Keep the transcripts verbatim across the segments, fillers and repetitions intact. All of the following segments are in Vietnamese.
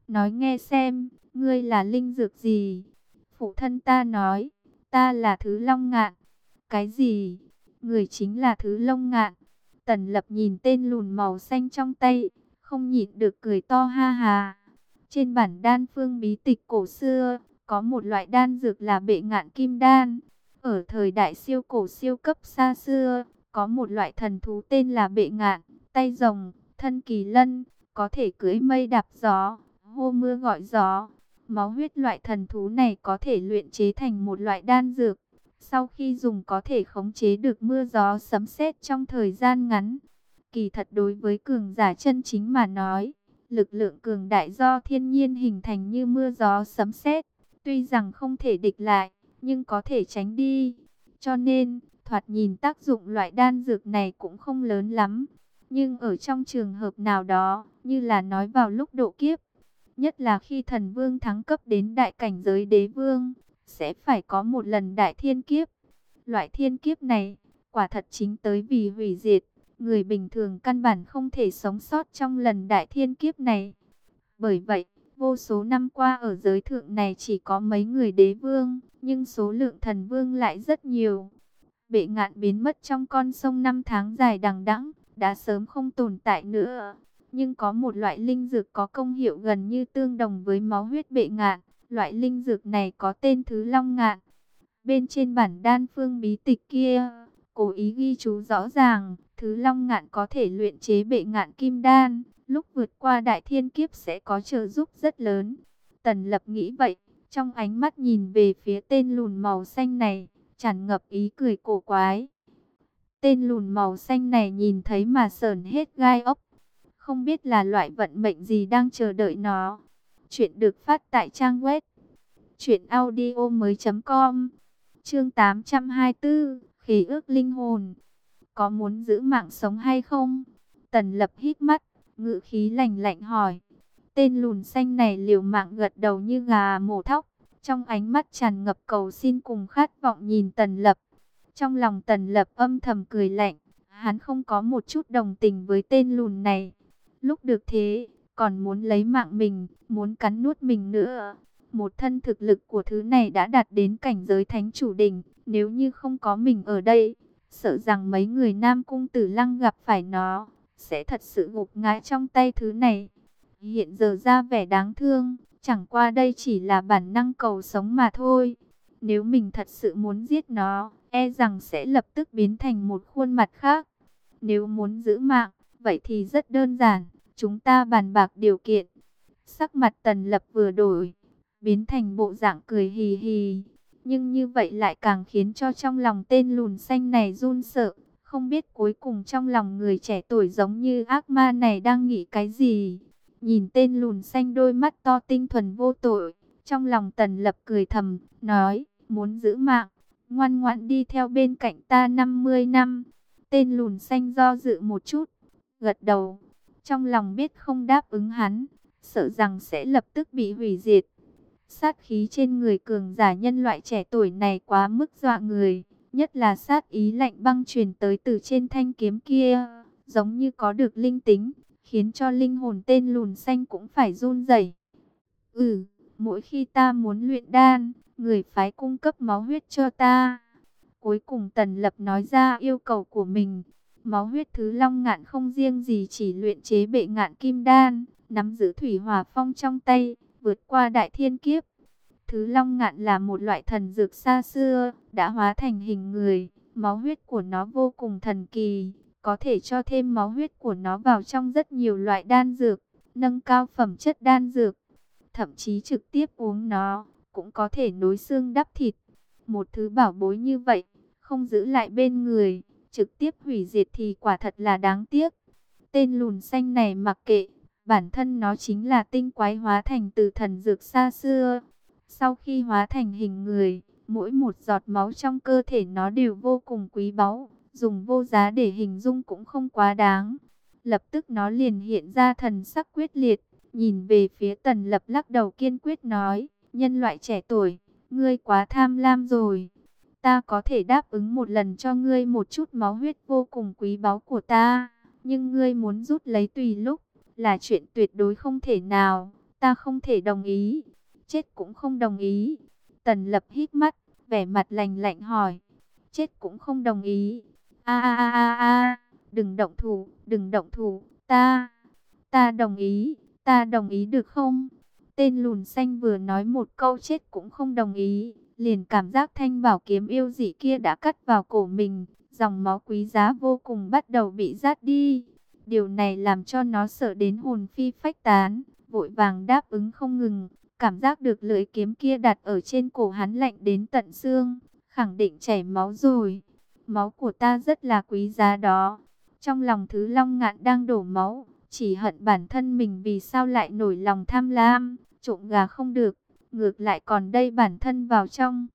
nói nghe xem, ngươi là linh dược gì? Phụ thân ta nói, ta là thứ long ngạn. Cái gì? Người chính là thứ long ngạn. Tần Lập nhìn tên lùn màu xanh trong tay, không nhịn được cười to ha ha. Trên bản đan phương bí tịch cổ xưa, có một loại đan dược là bệ ngạn kim đan. Ở thời đại siêu cổ siêu cấp xa xưa, có một loại thần thú tên là bệ ngạn, tay rồng, thân kỳ lân, có thể cưỡi mây đạp gió, hô mưa gọi gió. Máu huyết loại thần thú này có thể luyện chế thành một loại đan dược. Sau khi dùng có thể khống chế được mưa gió sấm sét trong thời gian ngắn. Kỳ thật đối với cường giả chân chính mà nói, lực lượng cường đại do thiên nhiên hình thành như mưa gió sấm sét, tuy rằng không thể địch lại, nhưng có thể tránh đi. Cho nên, thoạt nhìn tác dụng loại đan dược này cũng không lớn lắm. Nhưng ở trong trường hợp nào đó, như là nói vào lúc độ kiếp, nhất là khi thần vương thắng cấp đến đại cảnh giới đế vương, sẽ phải có một lần đại thiên kiếp. Loại thiên kiếp này, quả thật chính tới vì hủy diệt. Người bình thường căn bản không thể sống sót trong lần đại thiên kiếp này. Bởi vậy, vô số năm qua ở giới thượng này chỉ có mấy người đế vương, nhưng số lượng thần vương lại rất nhiều. Bệ ngạn biến mất trong con sông năm tháng dài đằng đẵng, đã sớm không tồn tại nữa. Nhưng có một loại linh dược có công hiệu gần như tương đồng với máu huyết bệ ngạn. Loại linh dược này có tên thứ long ngạn. Bên trên bản đan phương bí tịch kia, cố ý ghi chú rõ ràng, thứ long ngạn có thể luyện chế bệ ngạn kim đan, lúc vượt qua đại thiên kiếp sẽ có trợ giúp rất lớn. Tần Lập nghĩ vậy, trong ánh mắt nhìn về phía tên lùn màu xanh này, tràn ngập ý cười cổ quái. Tên lùn màu xanh này nhìn thấy mà sởn hết gai ốc, không biết là loại vận mệnh gì đang chờ đợi nó. Chuyện được phát tại trang web truyện audio mới.com. Chương tám trăm hai mươi tư, khí ước linh hồn. Có muốn giữ mạng sống hay không? Tần Lập hít mắt, ngữ khí lạnh lạnh hỏi. Tên lùn xanh này liều mạng gật đầu như gà mổ thóc, trong ánh mắt tràn ngập cầu xin cùng khát vọng nhìn Tần Lập. Trong lòng Tần Lập âm thầm cười lạnh, hắn không có một chút đồng tình với tên lùn này. Lúc được thế, còn muốn lấy mạng mình, muốn cắn nuốt mình nữa. Một thân thực lực của thứ này đã đạt đến cảnh giới thánh chủ đỉnh, nếu như không có mình ở đây, sợ rằng mấy người Nam Cung Tử Lăng gặp phải nó, sẽ thật sự gục ngã trong tay thứ này. Hiện giờ ra vẻ đáng thương, chẳng qua đây chỉ là bản năng cầu sống mà thôi. Nếu mình thật sự muốn giết nó, e rằng sẽ lập tức biến thành một khuôn mặt khác. Nếu muốn giữ mạng, vậy thì rất đơn giản, chúng ta bàn bạc điều kiện. Sắc mặt Tần Lập vừa đổi, biến thành bộ dạng cười hì hì. Nhưng như vậy lại càng khiến cho trong lòng tên lùn xanh này run sợ. Không biết cuối cùng trong lòng người trẻ tuổi giống như ác ma này đang nghĩ cái gì. Nhìn tên lùn xanh đôi mắt to tinh thuần vô tội, trong lòng Tần Lập cười thầm, nói, muốn giữ mạng, ngoan ngoãn đi theo bên cạnh ta năm mươi năm. Tên lùn xanh do dự một chút, gật đầu, trong lòng biết không đáp ứng hắn, sợ rằng sẽ lập tức bị hủy diệt. Sát khí trên người cường giả nhân loại trẻ tuổi này quá mức dọa người, nhất là sát ý lạnh băng truyền tới từ trên thanh kiếm kia, giống như có được linh tính, khiến cho linh hồn tên lùn xanh cũng phải run rẩy. Ừ, mỗi khi ta muốn luyện đan, người phái cung cấp máu huyết cho ta. Cuối cùng Tần Lập nói ra yêu cầu của mình. Máu huyết thứ long ngạn không riêng gì chỉ luyện chế bệ ngạn kim đan, nắm giữ thủy hỏa phong trong tay, vượt qua đại thiên kiếp. Thứ long ngạn là một loại thần dược xa xưa, đã hóa thành hình người. Máu huyết của nó vô cùng thần kỳ, có thể cho thêm máu huyết của nó vào trong rất nhiều loại đan dược, nâng cao phẩm chất đan dược. Thậm chí trực tiếp uống nó, cũng có thể nối xương đắp thịt. Một thứ bảo bối như vậy, không giữ lại bên người, trực tiếp hủy diệt thì quả thật là đáng tiếc. Tên lùn xanh này mặc kệ, bản thân nó chính là tinh quái hóa thành từ thần dược xa xưa. Sau khi hóa thành hình người, mỗi một giọt máu trong cơ thể nó đều vô cùng quý báu, dùng vô giá để hình dung cũng không quá đáng. Lập tức nó liền hiện ra thần sắc quyết liệt, nhìn về phía Tần Lập lắc đầu kiên quyết nói, nhân loại trẻ tuổi, ngươi quá tham lam rồi. Ta có thể đáp ứng một lần cho ngươi một chút máu huyết vô cùng quý báu của ta, nhưng ngươi muốn rút lấy tùy lúc, là chuyện tuyệt đối không thể nào. ta không thể đồng ý, chết cũng không đồng ý. Tần Lập hít mắt, vẻ mặt lạnh lạnh hỏi, chết cũng không đồng ý. A a a a a, đừng động thủ, đừng động thủ, ta, ta đồng ý, ta đồng ý được không? Tên lùn xanh vừa nói một câu chết cũng không đồng ý, liền cảm giác thanh bảo kiếm yêu dị kia đã cắt vào cổ mình, dòng máu quý giá vô cùng bắt đầu bị rát đi. Điều này làm cho nó sợ đến hồn phi phách tán, vội vàng đáp ứng không ngừng, cảm giác được lưỡi kiếm kia đặt ở trên cổ hắn lạnh đến tận xương, khẳng định chảy máu rồi. Máu của ta rất là quý giá đó. Trong lòng Thứ Long Ngạn đang đổ máu, chỉ hận bản thân mình vì sao lại nổi lòng tham lam, trộm gà không được, ngược lại còn đây bản thân vào trong.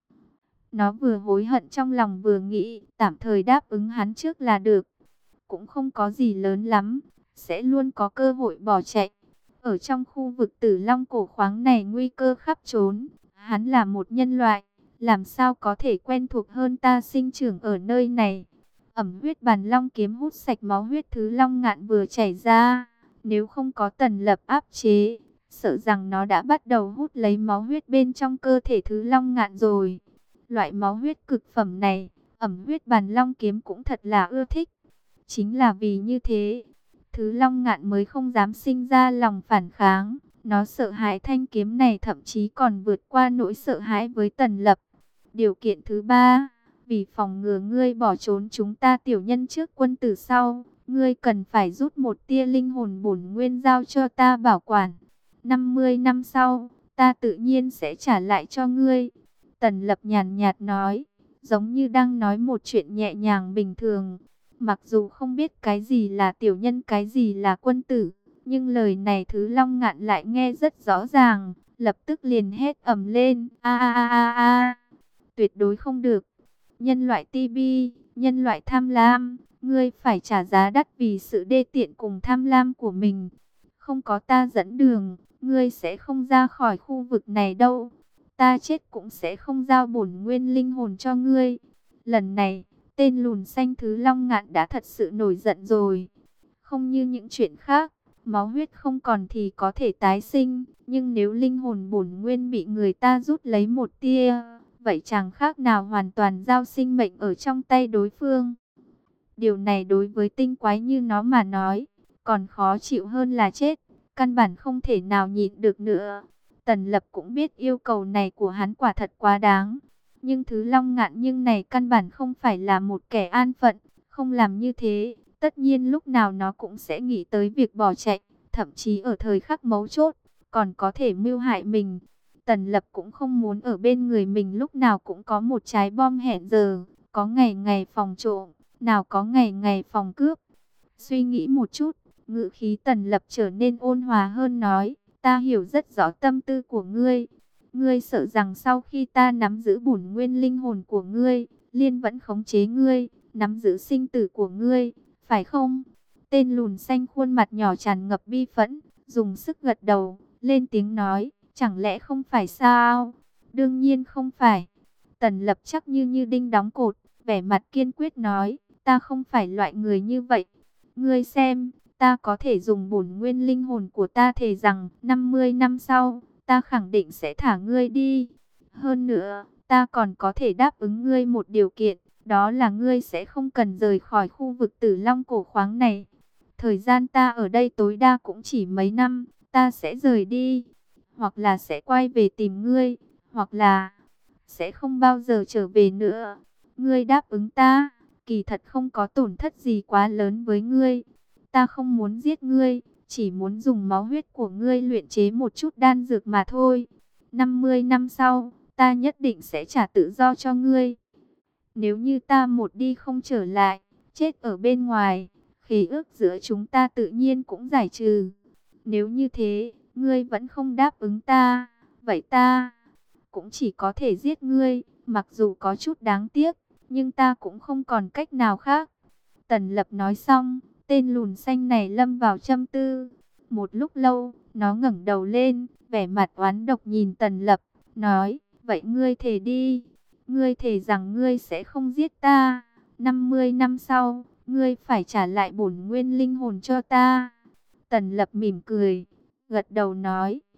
Nó vừa hối hận trong lòng vừa nghĩ, tạm thời đáp ứng hắn trước là được. Cũng không có gì lớn lắm, sẽ luôn có cơ hội bỏ chạy. Ở trong khu vực Tử Long cổ khoáng này nguy cơ khắp trốn, hắn là một nhân loại, làm sao có thể quen thuộc hơn ta sinh trưởng ở nơi này. Ẩm huyết bàn long kiếm hút sạch máu huyết Thứ Long Ngạn vừa chảy ra, nếu không có Tần Lập áp chế, sợ rằng nó đã bắt đầu hút lấy máu huyết bên trong cơ thể Thứ Long Ngạn rồi. Loại máu huyết cực phẩm này, Ẩm huyết bàn long kiếm cũng thật là ưa thích. Chính là vì như thế, Thứ Long Ngạn mới không dám sinh ra lòng phản kháng. Nó sợ hãi thanh kiếm này, thậm chí còn vượt qua nỗi sợ hãi với Tần Lập. Điều kiện thứ ba, vì phòng ngừa ngươi bỏ trốn chúng ta tiểu nhân trước quân tử sau, ngươi cần phải rút một tia linh hồn bổn nguyên giao cho ta bảo quản. năm mươi năm sau, ta tự nhiên sẽ trả lại cho ngươi. Tần Lập nhàn nhạt nói, giống như đang nói một chuyện nhẹ nhàng bình thường. Mặc dù không biết cái gì là tiểu nhân, cái gì là quân tử, nhưng lời này Thứ Long Ngạn lại nghe rất rõ ràng, lập tức liền hét ầm lên, a a a a a, tuyệt đối không được. Nhân loại ti bi, nhân loại tham lam, ngươi phải trả giá đắt vì sự đê tiện cùng tham lam của mình. Không có ta dẫn đường, ngươi sẽ không ra khỏi khu vực này đâu. Ta chết cũng sẽ không giao bổn nguyên linh hồn cho ngươi. Lần này, tên lùn xanh Thứ Long Ngạn đã thật sự nổi giận rồi. Không như những chuyện khác, máu huyết không còn thì có thể tái sinh, nhưng nếu linh hồn bổn nguyên bị người ta rút lấy một tia, vậy chẳng khác nào hoàn toàn giao sinh mệnh ở trong tay đối phương. Điều này đối với tinh quái như nó mà nói, còn khó chịu hơn là chết, căn bản không thể nào nhịn được nữa. Tần Lập cũng biết yêu cầu này của hắn quả thật quá đáng, nhưng Thứ Long Ngạn nhưng này căn bản không phải là một kẻ an phận, không làm như thế, tất nhiên lúc nào nó cũng sẽ nghĩ tới việc bỏ chạy, thậm chí ở thời khắc mấu chốt, còn có thể mưu hại mình. Tần Lập cũng không muốn ở bên người mình lúc nào cũng có một trái bom hẹn giờ, có ngày ngày phòng trộm, nào có ngày ngày phòng cướp. Suy nghĩ một chút, ngữ khí Tần Lập trở nên ôn hòa hơn nói, ta hiểu rất rõ tâm tư của ngươi. Ngươi sợ rằng sau khi ta nắm giữ bổn nguyên linh hồn của ngươi, Liên vẫn khống chế ngươi, nắm giữ sinh tử của ngươi, phải không? Tên lùn xanh khuôn mặt nhỏ tràn ngập bi phẫn, dùng sức gật đầu, lên tiếng nói, chẳng lẽ không phải sao? Đương nhiên không phải. Tần Lập chắc như như đinh đóng cột, vẻ mặt kiên quyết nói, ta không phải loại người như vậy. Ngươi xem, ta có thể dùng bổn nguyên linh hồn của ta thề rằng năm mươi năm sau, ta khẳng định sẽ thả ngươi đi. Hơn nữa, ta còn có thể đáp ứng ngươi một điều kiện, đó là ngươi sẽ không cần rời khỏi khu vực Tử Long cổ khoáng này. Thời gian ta ở đây tối đa cũng chỉ mấy năm, ta sẽ rời đi, hoặc là sẽ quay về tìm ngươi, hoặc là sẽ không bao giờ trở về nữa. Ngươi đáp ứng ta, kỳ thật không có tổn thất gì quá lớn với ngươi. Ta không muốn giết ngươi, chỉ muốn dùng máu huyết của ngươi luyện chế một chút đan dược mà thôi. năm mươi năm sau, ta nhất định sẽ trả tự do cho ngươi. Nếu như ta một đi không trở lại, chết ở bên ngoài, khế ước giữa chúng ta tự nhiên cũng giải trừ. Nếu như thế, ngươi vẫn không đáp ứng ta, vậy ta cũng chỉ có thể giết ngươi, mặc dù có chút đáng tiếc, nhưng ta cũng không còn cách nào khác. Tần Lập nói xong, tên lùn xanh này lâm vào châm tư. Một lúc lâu, nó ngẩng đầu lên, vẻ mặt oán độc nhìn Tần Lập, nói, vậy ngươi thề đi, ngươi thề rằng ngươi sẽ không giết ta. năm mươi năm sau, ngươi phải trả lại bổn nguyên linh hồn cho ta. Tần Lập mỉm cười, gật đầu nói,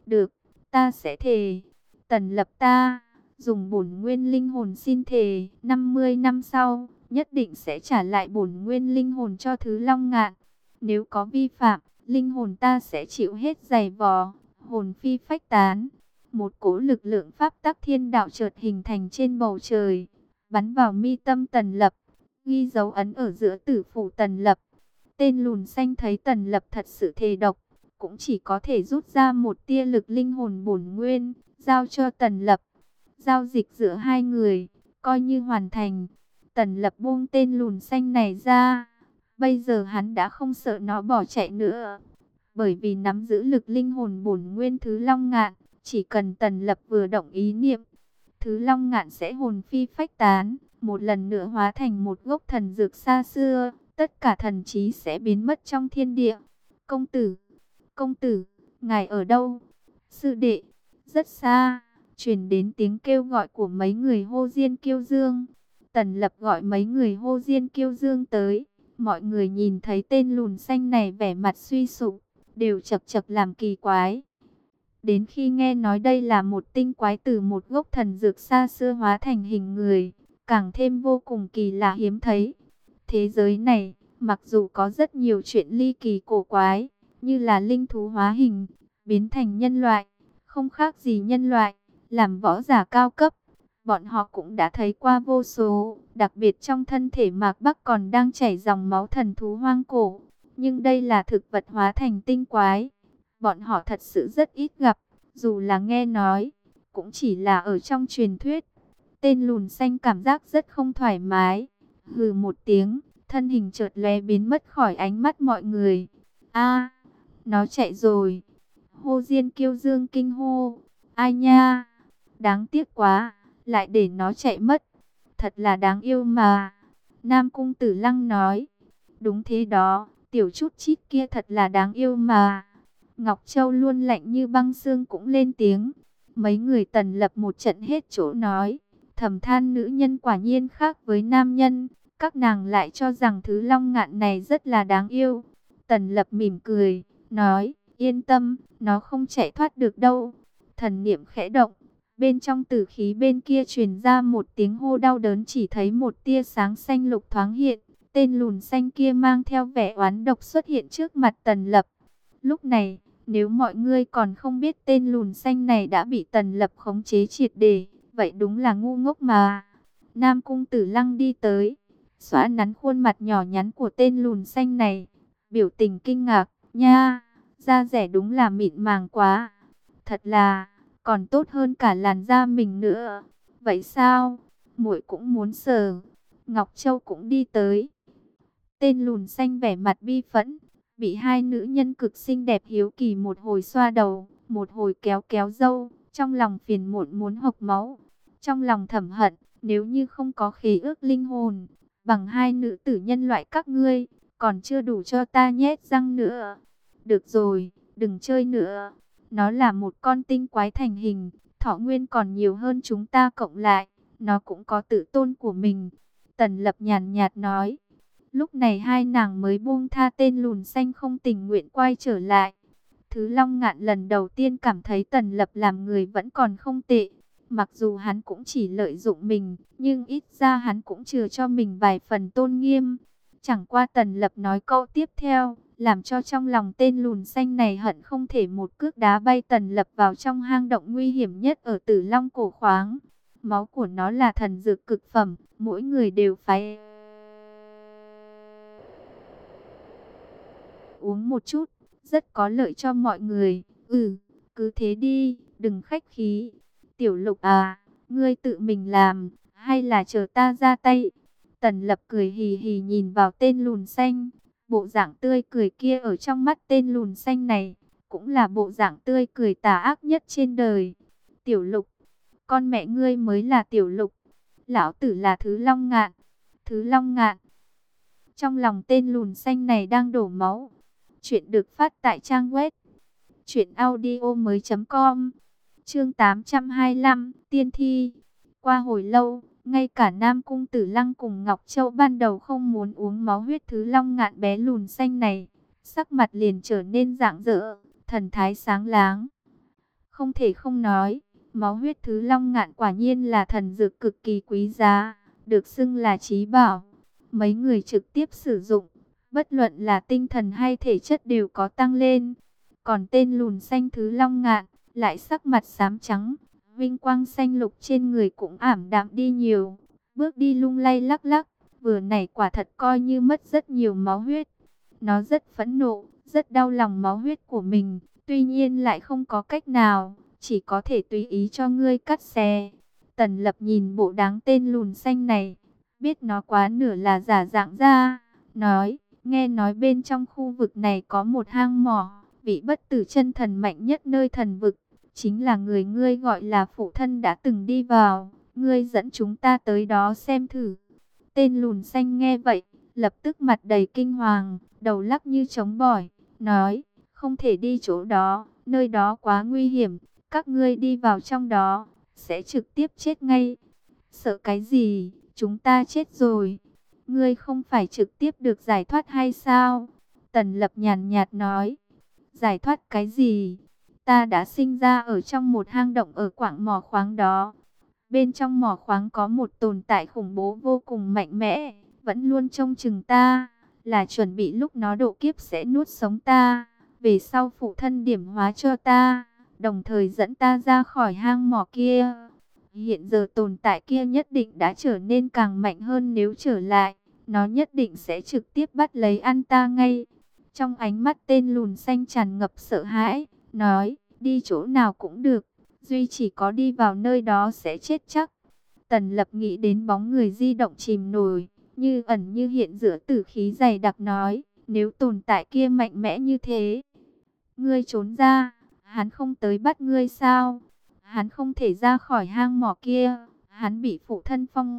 Được, ta sẽ thề. Tần Lập ta, dùng bổn nguyên linh hồn xin thề, năm mươi năm sau, nhất định sẽ trả lại bổn nguyên linh hồn cho Thứ Long Ngạn. Nếu có vi phạm, linh hồn ta sẽ chịu hết giày vò, hồn phi phách tán. Một cỗ lực lượng pháp tắc thiên đạo chợt hình thành trên bầu trời, bắn vào mi tâm Tần Lập, ghi dấu ấn ở giữa tử phủ Tần Lập. Tên lùn xanh thấy Tần Lập thật sự thề độc, cũng chỉ có thể rút ra một tia lực linh hồn bổn nguyên, giao cho Tần Lập. Giao dịch giữa hai người, coi như hoàn thành. Tần Lập buông tên lùn xanh này ra. Bây giờ hắn đã không sợ nó bỏ chạy nữa. Bởi vì nắm giữ lực linh hồn bổn nguyên Thứ Long Ngạn, chỉ cần Tần Lập vừa động ý niệm, Thứ Long Ngạn sẽ hồn phi phách tán, một lần nữa hóa thành một gốc thần dược xa xưa. Tất cả thần trí sẽ biến mất trong thiên địa. Công tử, công tử, ngài ở đâu? Sư đệ, rất xa, truyền đến tiếng kêu gọi của mấy người hô diên kiêu dương. Tần Lập gọi mấy người hô diên kiêu dương tới. Mọi người nhìn thấy tên lùn xanh này vẻ mặt suy sụp, đều chậc chậc làm kỳ quái. Đến khi nghe nói đây là một tinh quái từ một gốc thần dược xa xưa hóa thành hình người, càng thêm vô cùng kỳ lạ hiếm thấy. Thế giới này, mặc dù có rất nhiều chuyện ly kỳ cổ quái, như là linh thú hóa hình, biến thành nhân loại, không khác gì nhân loại, làm võ giả cao cấp. Bọn họ cũng đã thấy qua vô số, đặc biệt trong thân thể Mạc Bắc còn đang chảy dòng máu thần thú hoang cổ. Nhưng đây là thực vật hóa thành tinh quái. Bọn họ thật sự rất ít gặp, dù là nghe nói, cũng chỉ là ở trong truyền thuyết. Tên lùn xanh cảm giác rất không thoải mái. Hừ một tiếng, thân hình chợt lóe biến mất khỏi ánh mắt mọi người. A, nó chạy rồi. Hô diên kiêu dương kinh hô. Ai nha, đáng tiếc quá, lại để nó chạy mất. Thật là đáng yêu mà. Nam Cung Tử Lăng nói. Đúng thế đó, tiểu chút chít kia thật là đáng yêu mà. Ngọc Châu luôn lạnh như băng xương cũng lên tiếng. Mấy người Tần Lập một trận hết chỗ nói. Thầm than nữ nhân quả nhiên khác với nam nhân. Các nàng lại cho rằng Thứ Long Ngạn này rất là đáng yêu. Tần Lập mỉm cười, nói, yên tâm, nó không chạy thoát được đâu. Thần niệm khẽ động, bên trong tử khí bên kia truyền ra một tiếng hô đau đớn, chỉ thấy một tia sáng xanh lục thoáng hiện. Tên lùn xanh kia mang theo vẻ oán độc xuất hiện trước mặt Tần Lập. Lúc này, nếu mọi người còn không biết tên lùn xanh này đã bị Tần Lập khống chế triệt để, vậy đúng là ngu ngốc mà. Nam Cung Tử Lăng đi tới, xóa nắn khuôn mặt nhỏ nhắn của tên lùn xanh này, biểu tình kinh ngạc, nha, da rẻ đúng là mịn màng quá, thật là, còn tốt hơn cả làn da mình nữa. Vậy sao, muội cũng muốn sờ. Ngọc Châu cũng đi tới. Tên lùn xanh vẻ mặt bi phẫn, bị hai nữ nhân cực xinh đẹp hiếu kỳ một hồi xoa đầu, một hồi kéo kéo râu, trong lòng phiền muộn muốn hộc máu. Trong lòng thầm hận, nếu như không có khế ước linh hồn, bằng hai nữ tử nhân loại các ngươi, còn chưa đủ cho ta nhét răng nữa. Được rồi, đừng chơi nữa. Nó là một con tinh quái thành hình, thọ nguyên còn nhiều hơn chúng ta cộng lại. Nó cũng có tự tôn của mình. Tần Lập nhàn nhạt nói. Lúc này hai nàng mới buông tha tên lùn xanh không tình nguyện quay trở lại. Thứ Long Ngạn lần đầu tiên cảm thấy Tần Lập làm người vẫn còn không tệ. Mặc dù hắn cũng chỉ lợi dụng mình, nhưng ít ra hắn cũng chừa cho mình vài phần tôn nghiêm. Chẳng qua Tần Lập nói câu tiếp theo, làm cho trong lòng tên lùn xanh này hận không thể một cước đá bay Tần Lập vào trong hang động nguy hiểm nhất ở Tử Long cổ khoáng. Máu của nó là thần dược cực phẩm, mỗi người đều phải uống một chút, rất có lợi cho mọi người. Ừ, cứ thế đi, đừng khách khí. Tiểu Lục à, ngươi tự mình làm, hay là chờ ta ra tay? Tần Lập cười hì hì nhìn vào tên lùn xanh. Bộ dạng tươi cười kia ở trong mắt tên lùn xanh này, cũng là bộ dạng tươi cười tà ác nhất trên đời. Tiểu Lục, con mẹ ngươi mới là Tiểu Lục. Lão tử là Thứ Long Ngạn. Thứ Long Ngạn. Trong lòng tên lùn xanh này đang đổ máu. Chuyện được phát tại trang web truyện audio mới chấm com. Chương tám trăm hai mươi lăm, tiên thi. Qua hồi lâu, ngay cả Nam Cung Tử Lăng cùng Ngọc Châu ban đầu không muốn uống máu huyết Thứ Long Ngạn bé lùn xanh này, sắc mặt liền trở nên rạng rỡ, thần thái sáng láng. Không thể không nói, máu huyết thứ long ngạn quả nhiên là thần dược cực kỳ quý giá, được xưng là chí bảo. Mấy người trực tiếp sử dụng, bất luận là tinh thần hay thể chất đều có tăng lên. Còn tên lùn xanh thứ long ngạn, lại sắc mặt xám trắng, vinh quang xanh lục trên người cũng ảm đạm đi nhiều. Bước đi lung lay lắc lắc, vừa nãy quả thật coi như mất rất nhiều máu huyết. Nó rất phẫn nộ, rất đau lòng máu huyết của mình, tuy nhiên lại không có cách nào, chỉ có thể tùy ý cho ngươi cắt xé. Tần Lập nhìn bộ đáng tên lùn xanh này, biết nó quá nửa là giả dạng ra, nói, nghe nói bên trong khu vực này có một hang mỏ, vị bất tử chân thần mạnh nhất nơi thần vực, chính là người ngươi gọi là phụ thân đã từng đi vào, ngươi dẫn chúng ta tới đó xem thử. Tên lùn xanh nghe vậy, lập tức mặt đầy kinh hoàng, đầu lắc như trống bỏi, nói, không thể đi chỗ đó, nơi đó quá nguy hiểm, các ngươi đi vào trong đó, sẽ trực tiếp chết ngay. Sợ cái gì, chúng ta chết rồi, ngươi không phải trực tiếp được giải thoát hay sao? Tần Lập nhàn nhạt nói, giải thoát cái gì? Ta đã sinh ra ở trong một hang động ở quạng mỏ khoáng đó. Bên trong mỏ khoáng có một tồn tại khủng bố vô cùng mạnh mẽ, vẫn luôn trông chừng ta, là chuẩn bị lúc nó độ kiếp sẽ nuốt sống ta. Về sau phụ thân điểm hóa cho ta, đồng thời dẫn ta ra khỏi hang mỏ kia. Hiện giờ tồn tại kia nhất định đã trở nên càng mạnh hơn, nếu trở lại, nó nhất định sẽ trực tiếp bắt lấy ăn ta ngay. Trong ánh mắt tên lùn xanh tràn ngập sợ hãi, nói, đi chỗ nào cũng được, duy chỉ có đi vào nơi đó sẽ chết chắc. Tần Lập nghĩ đến bóng người di động chìm nổi, như ẩn như hiện giữa tử khí dày đặc, nói, nếu tồn tại kia mạnh mẽ như thế, ngươi trốn ra, hắn không tới bắt ngươi sao? Hắn không thể ra khỏi hang mỏ kia, hắn bị phụ thân phong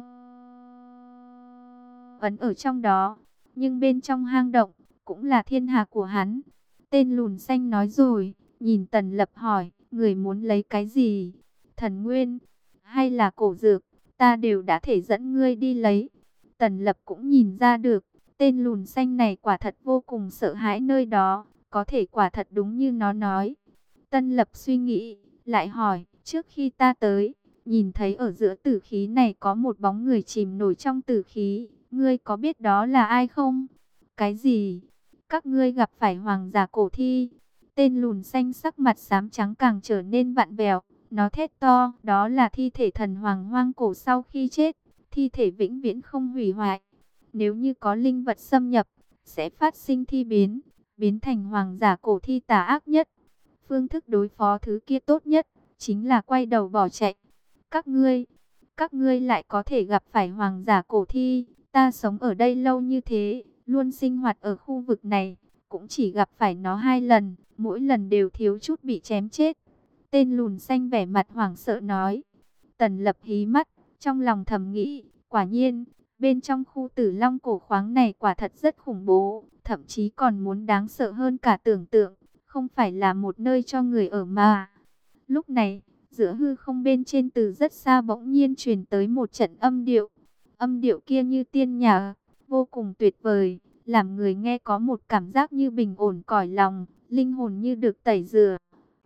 ấn ở trong đó, nhưng bên trong hang động cũng là thiên hạ của hắn. Tên lùn xanh nói rồi, nhìn Tần Lập hỏi, người muốn lấy cái gì? Thần nguyên hay là cổ dược, ta đều đã thể dẫn ngươi đi lấy. Tần Lập cũng nhìn ra được, tên lùn xanh này quả thật vô cùng sợ hãi nơi đó, có thể quả thật đúng như nó nói. Tân Lập suy nghĩ, lại hỏi, trước khi ta tới, nhìn thấy ở giữa tử khí này có một bóng người chìm nổi trong tử khí, ngươi có biết đó là ai không? Cái gì? Các ngươi gặp phải hoàng giả cổ thi? Tên lùn xanh sắc mặt xám trắng càng trở nên vặn vẹo, nó thét to, đó là thi thể thần hoàng hoang cổ sau khi chết, thi thể vĩnh viễn không hủy hoại. Nếu như có linh vật xâm nhập, sẽ phát sinh thi biến, biến thành hoàng giả cổ thi tà ác nhất. Phương thức đối phó thứ kia tốt nhất, chính là quay đầu bỏ chạy. Các ngươi, các ngươi lại có thể gặp phải hoàng giả cổ thi, ta sống ở đây lâu như thế, luôn sinh hoạt ở khu vực này, cũng chỉ gặp phải nó hai lần, mỗi lần đều thiếu chút bị chém chết. Tên lùn xanh vẻ mặt hoảng sợ nói. Tần Lập hí mắt, trong lòng thầm nghĩ, quả nhiên, bên trong khu Tử Long cổ khoáng này quả thật rất khủng bố, thậm chí còn muốn đáng sợ hơn cả tưởng tượng, không phải là một nơi cho người ở mà. Lúc này, giữa hư không bên trên từ rất xa bỗng nhiên truyền tới một trận âm điệu. Âm điệu kia như tiên nhạc, vô cùng tuyệt vời, làm người nghe có một cảm giác như bình ổn cõi lòng, linh hồn như được tẩy rửa.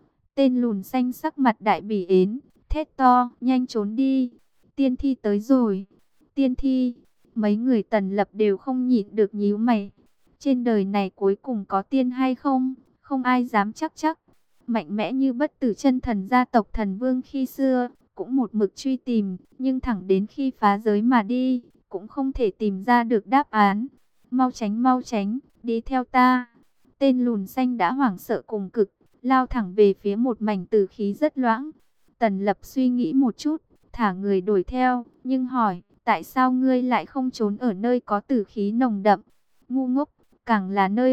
Tên lùn xanh sắc mặt đại bỉ ến, thét to, nhanh trốn đi, tiên thi tới rồi. Tiên thi, mấy người Tần Lập đều không nhịn được nhíu mày. Trên đời này cuối cùng có tiên hay không, không ai dám chắc chắc. Mạnh mẽ như bất tử chân thần gia tộc thần vương khi xưa, cũng một mực truy tìm, nhưng thẳng đến khi phá giới mà đi, cũng không thể tìm ra được đáp án. Mau tránh, mau tránh, đi theo ta. Tên lùn xanh đã hoảng sợ cùng cực, lao thẳng về phía một mảnh tử khí rất loãng. Tần Lập suy nghĩ một chút, thả người đuổi theo, nhưng hỏi, tại sao ngươi lại không trốn ở nơi có tử khí nồng đậm? Ngu ngốc, càng là nơi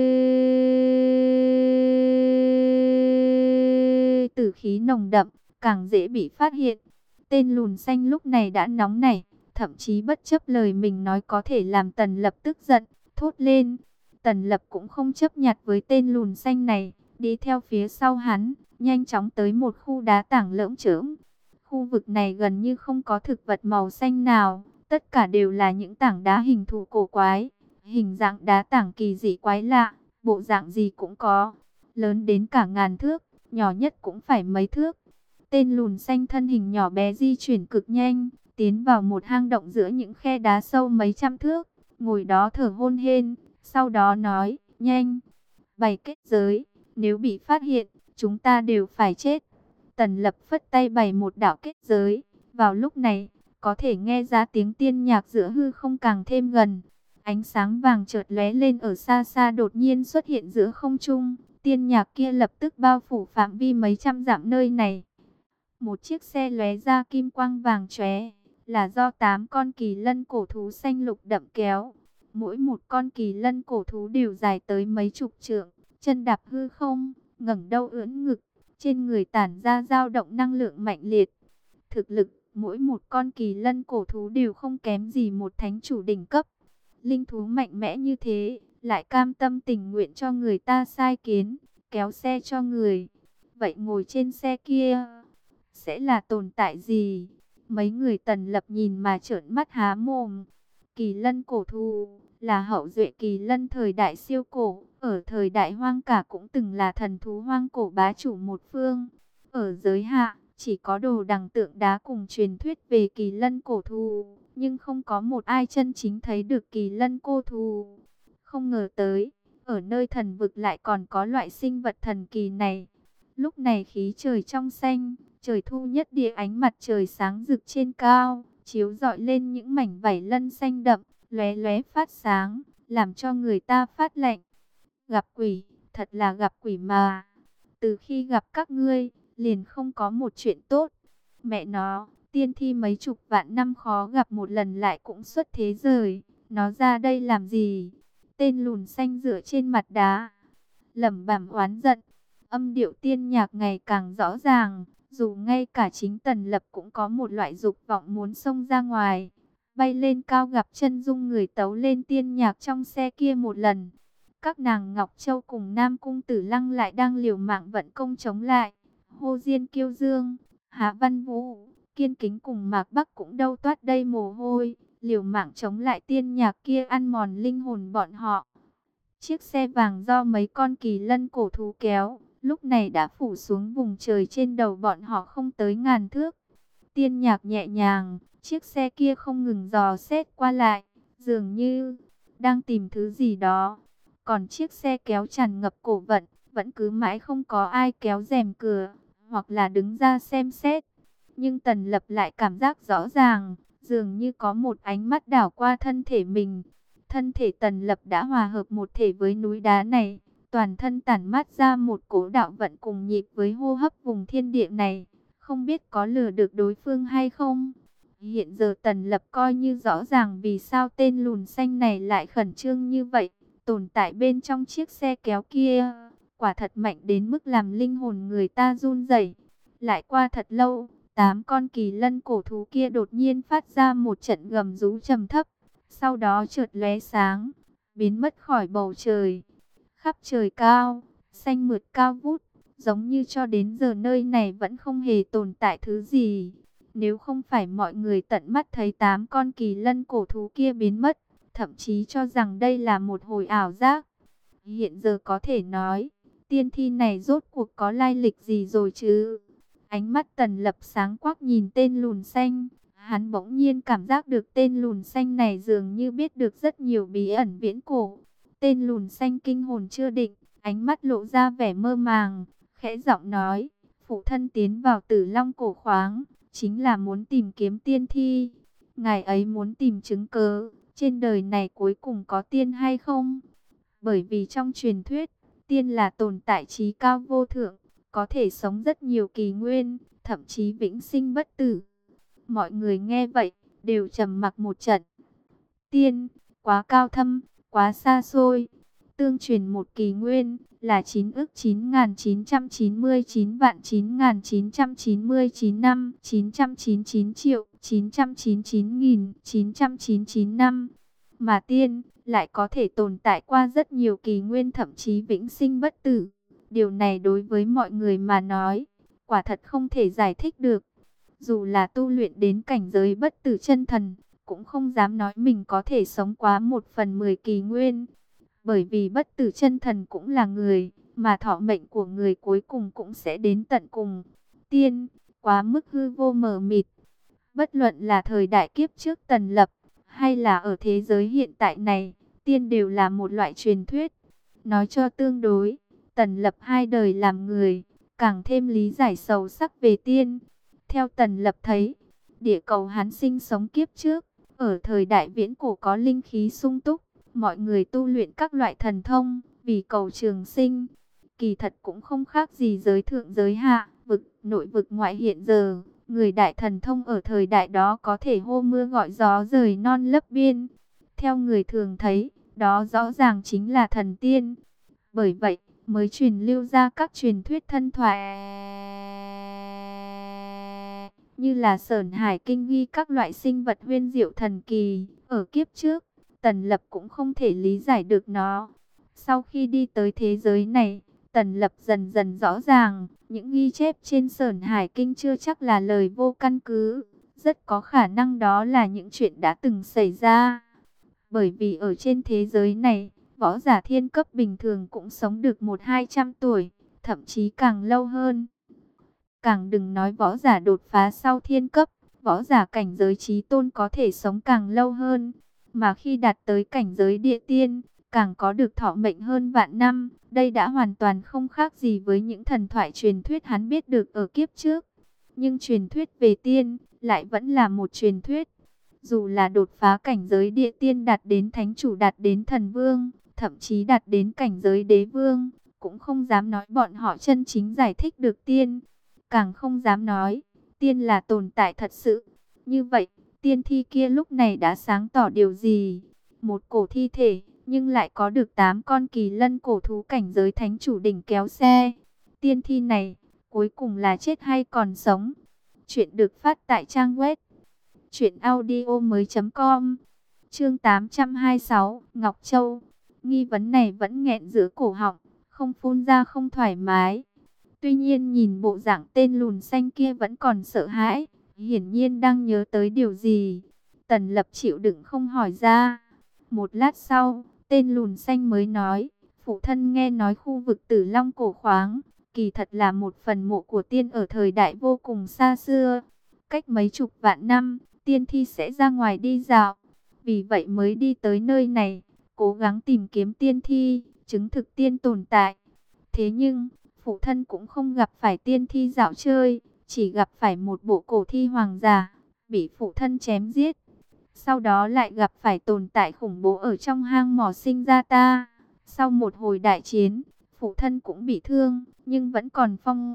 tử khí nồng đậm, càng dễ bị phát hiện. Tên lùn xanh lúc này đã nóng nảy, thậm chí bất chấp lời mình nói có thể làm Tần Lập tức giận, thốt lên. Tần Lập cũng không chấp nhặt với tên lùn xanh này, đi theo phía sau hắn, nhanh chóng tới một khu đá tảng lởm chởm. Khu vực này gần như không có thực vật màu xanh nào, tất cả đều là những tảng đá hình thù cổ quái, hình dạng đá tảng kỳ dị quái lạ, bộ dạng gì cũng có, lớn đến cả ngàn thước, nhỏ nhất cũng phải mấy thước. Tên lùn xanh thân hình nhỏ bé di chuyển cực nhanh, tiến vào một hang động giữa những khe đá sâu mấy trăm thước, ngồi đó thở hổn hển, sau đó nói, nhanh, bày kết giới, nếu bị phát hiện, chúng ta đều phải chết. Tần Lập phất tay bày một đạo kết giới, vào lúc này, có thể nghe ra tiếng tiên nhạc giữa hư không càng thêm gần. Ánh sáng vàng chợt lóe lên ở xa xa đột nhiên xuất hiện giữa không trung, tiên nhạc kia lập tức bao phủ phạm vi mấy trăm dặm nơi này. Một chiếc xe lóe ra kim quang vàng chóe, là do tám con kỳ lân cổ thú xanh lục đậm kéo. Mỗi một con kỳ lân cổ thú đều dài tới mấy chục trượng, chân đạp hư không, ngẩng đầu ưỡn ngực, trên người tản ra dao động năng lượng mạnh liệt. Thực lực, mỗi một con kỳ lân cổ thú đều không kém gì một thánh chủ đỉnh cấp. Linh thú mạnh mẽ như thế, lại cam tâm tình nguyện cho người ta sai kiến, kéo xe cho người. Vậy ngồi trên xe kia, sẽ là tồn tại gì? Mấy người Tần Lập nhìn mà trợn mắt há mồm. Kỳ lân cổ thú là hậu duệ kỳ lân thời đại siêu cổ, ở thời đại hoang cả cũng từng là thần thú hoang cổ bá chủ một phương. Ở giới hạ, chỉ có đồ đằng tượng đá cùng truyền thuyết về kỳ lân cổ thú, nhưng không có một ai chân chính thấy được kỳ lân cổ thú. Không ngờ tới, ở nơi thần vực lại còn có loại sinh vật thần kỳ này. Lúc này khí trời trong xanh, trời thu nhất địa, ánh mặt trời sáng rực trên cao, chiếu rọi lên những mảnh vảy lân xanh đậm, lóe lóe phát sáng, làm cho người ta phát lạnh. Gặp quỷ, thật là gặp quỷ mà. Từ khi gặp các ngươi, liền không có một chuyện tốt. Mẹ nó, tiên thi mấy chục vạn năm khó gặp một lần lại cũng xuất thế rồi. Nó ra đây làm gì? Tên lùn xanh dựa trên mặt đá, lẩm bẩm oán giận. Âm điệu tiên nhạc ngày càng rõ ràng, dù ngay cả chính Tần Lập cũng có một loại dục vọng muốn xông ra ngoài. Bay lên cao gặp chân dung người tấu lên tiên nhạc trong xe kia một lần. Các nàng Ngọc Châu cùng Nam Cung Tử Lăng lại đang liều mạng vận công chống lại. Hồ Diên Kiêu Dương, Hạ Văn Vũ, Kiên Kính cùng Mạc Bắc cũng đâu toát đây mồ hôi, liều mạng chống lại tiên nhạc kia ăn mòn linh hồn bọn họ. Chiếc xe vàng do mấy con kỳ lân cổ thú kéo, lúc này đã phủ xuống vùng trời trên đầu bọn họ không tới ngàn thước. Tiên nhạc nhẹ nhàng, chiếc xe kia không ngừng dò xét qua lại, dường như đang tìm thứ gì đó. Còn chiếc xe kéo tràn ngập cổ vận, vẫn cứ mãi không có ai kéo rèm cửa, hoặc là đứng ra xem xét. Nhưng Tần Lập lại cảm giác rõ ràng, dường như có một ánh mắt đảo qua thân thể mình. Thân thể Tần Lập đã hòa hợp một thể với núi đá này, toàn thân tản mát ra một cỗ đạo vận cùng nhịp với hô hấp vùng thiên địa này. Không biết có lừa được đối phương hay không? Hiện giờ Tần Lập coi như rõ ràng vì sao tên lùn xanh này lại khẩn trương như vậy. Tồn tại bên trong chiếc xe kéo kia, quả thật mạnh đến mức làm linh hồn người ta run rẩy. Lại qua thật lâu, tám con kỳ lân cổ thú kia đột nhiên phát ra một trận gầm rú trầm thấp, sau đó chợt lóe sáng, biến mất khỏi bầu trời. Khắp trời cao, xanh mượt cao vút, giống như cho đến giờ nơi này vẫn không hề tồn tại thứ gì. Nếu không phải mọi người tận mắt thấy tám con kỳ lân cổ thú kia biến mất, thậm chí cho rằng đây là một hồi ảo giác. Hiện giờ có thể nói, tiên thi này rốt cuộc có lai lịch gì rồi chứ? Ánh mắt Tần Lập sáng quắc nhìn tên lùn xanh. Hắn bỗng nhiên cảm giác được tên lùn xanh này dường như biết được rất nhiều bí ẩn viễn cổ. Tên lùn xanh kinh hồn chưa định, ánh mắt lộ ra vẻ mơ màng, khẽ giọng nói, phụ thân tiến vào Tử Long cổ khoáng, chính là muốn tìm kiếm tiên thi. Ngài ấy muốn tìm chứng cớ, trên đời này cuối cùng có tiên hay không? Bởi vì trong truyền thuyết, tiên là tồn tại trí cao vô thượng, có thể sống rất nhiều kỷ nguyên, thậm chí vĩnh sinh bất tử. Mọi người nghe vậy, đều trầm mặc một trận. Tiên, quá cao thâm, quá xa xôi. Tương truyền một kỷ nguyên, là chín ức chín nghìn chín trăm chín mươi chín vạn chín nghìn chín trăm chín mươi chín năm, chín trăm chín mươi chín triệu, chín trăm chín mươi chín nghìn, chín trăm chín mươi chín năm. Mà tiên, lại có thể tồn tại qua rất nhiều kỷ nguyên thậm chí vĩnh sinh bất tử. Điều này đối với mọi người mà nói, quả thật không thể giải thích được. Dù là tu luyện đến cảnh giới bất tử chân thần, cũng không dám nói mình có thể sống quá một phần mười kỷ nguyên. Bởi vì bất tử chân thần cũng là người, mà thọ mệnh của người cuối cùng cũng sẽ đến tận cùng. Tiên, quá mức hư vô mờ mịt. Bất luận là thời đại kiếp trước Tần Lập, hay là ở thế giới hiện tại này, tiên đều là một loại truyền thuyết. Nói cho tương đối, Tần Lập hai đời làm người, càng thêm lý giải sâu sắc về tiên. Theo Tần Lập thấy, địa cầu hắn sinh sống kiếp trước, ở thời đại viễn cổ có linh khí sung túc, mọi người tu luyện các loại thần thông, vì cầu trường sinh. Kỳ thật cũng không khác gì giới thượng giới hạ, vực, nội vực ngoại hiện giờ. Người đại thần thông ở thời đại đó có thể hô mưa gọi gió rời non lấp biên. Theo người thường thấy, đó rõ ràng chính là thần tiên. Bởi vậy, mới truyền lưu ra các truyền thuyết thân thoại. Như là Sởn Hải Kinh ghi các loại sinh vật huyên diệu thần kỳ. Ở kiếp trước, Tần Lập cũng không thể lý giải được nó. Sau khi đi tới thế giới này, Tần Lập dần dần rõ ràng, những ghi chép trên Sởn Hải Kinh chưa chắc là lời vô căn cứ. Rất có khả năng đó là những chuyện đã từng xảy ra. Bởi vì ở trên thế giới này, võ giả thiên cấp bình thường cũng sống được một hai trăm tuổi, thậm chí càng lâu hơn. Càng đừng nói võ giả đột phá sau thiên cấp, võ giả cảnh giới chí tôn có thể sống càng lâu hơn. Mà khi đạt tới cảnh giới địa tiên, càng có được thọ mệnh hơn vạn năm. Đây đã hoàn toàn không khác gì với những thần thoại truyền thuyết hắn biết được ở kiếp trước. Nhưng truyền thuyết về tiên lại vẫn là một truyền thuyết. Dù là đột phá cảnh giới địa tiên đạt đến thánh chủ, đạt đến thần vương, thậm chí đạt đến cảnh giới đế vương, cũng không dám nói bọn họ chân chính giải thích được tiên. Càng không dám nói, tiên là tồn tại thật sự. Như vậy, tiên thi kia lúc này đã sáng tỏ điều gì? Một cổ thi thể, nhưng lại có được tám con kỳ lân cổ thú cảnh giới thánh chủ đỉnh kéo xe. Tiên thi này, cuối cùng là chết hay còn sống? Chuyện được phát tại trang web truyện audio mới chấm com. Chương tám trăm hai mươi sáu, Ngọc Châu. Nghi vấn này vẫn nghẹn giữa cổ họng, không phun ra không thoải mái. Tuy nhiên nhìn bộ dạng tên lùn xanh kia vẫn còn sợ hãi, hiển nhiên đang nhớ tới điều gì. Tần Lập chịu đựng không hỏi ra. Một lát sau, tên lùn xanh mới nói, phụ thân nghe nói khu vực Tử Long cổ khoáng, kỳ thật là một phần mộ của tiên ở thời đại vô cùng xa xưa. Cách mấy chục vạn năm, tiên thi sẽ ra ngoài đi dạo. Vì vậy mới đi tới nơi này, cố gắng tìm kiếm tiên thi, chứng thực tiên tồn tại. Thế nhưng, phụ thân cũng không gặp phải tiên thi dạo chơi, chỉ gặp phải một bộ cổ thi hoàng giả, bị phụ thân chém giết. Sau đó lại gặp phải tồn tại khủng bố ở trong hang mỏ sinh ra ta. Sau một hồi đại chiến, phụ thân cũng bị thương, nhưng vẫn còn phong